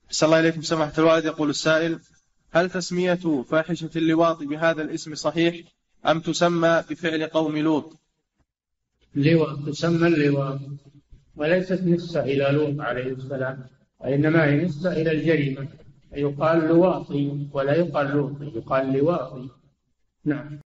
صلى الله عليكم سماحة الوالد. يقول السائل: هل تسمية فاحشة اللواط بهذا الاسم صحيح أم تسمى بفعل قوم لوط؟ اللواط تسمى اللواط، وليست نسبة إلى لوط عليه السلام، وإنما هي نسبة إلى الجريمة، يقال لواطي ولا يقال لوطي، يقال لواطي. نعم.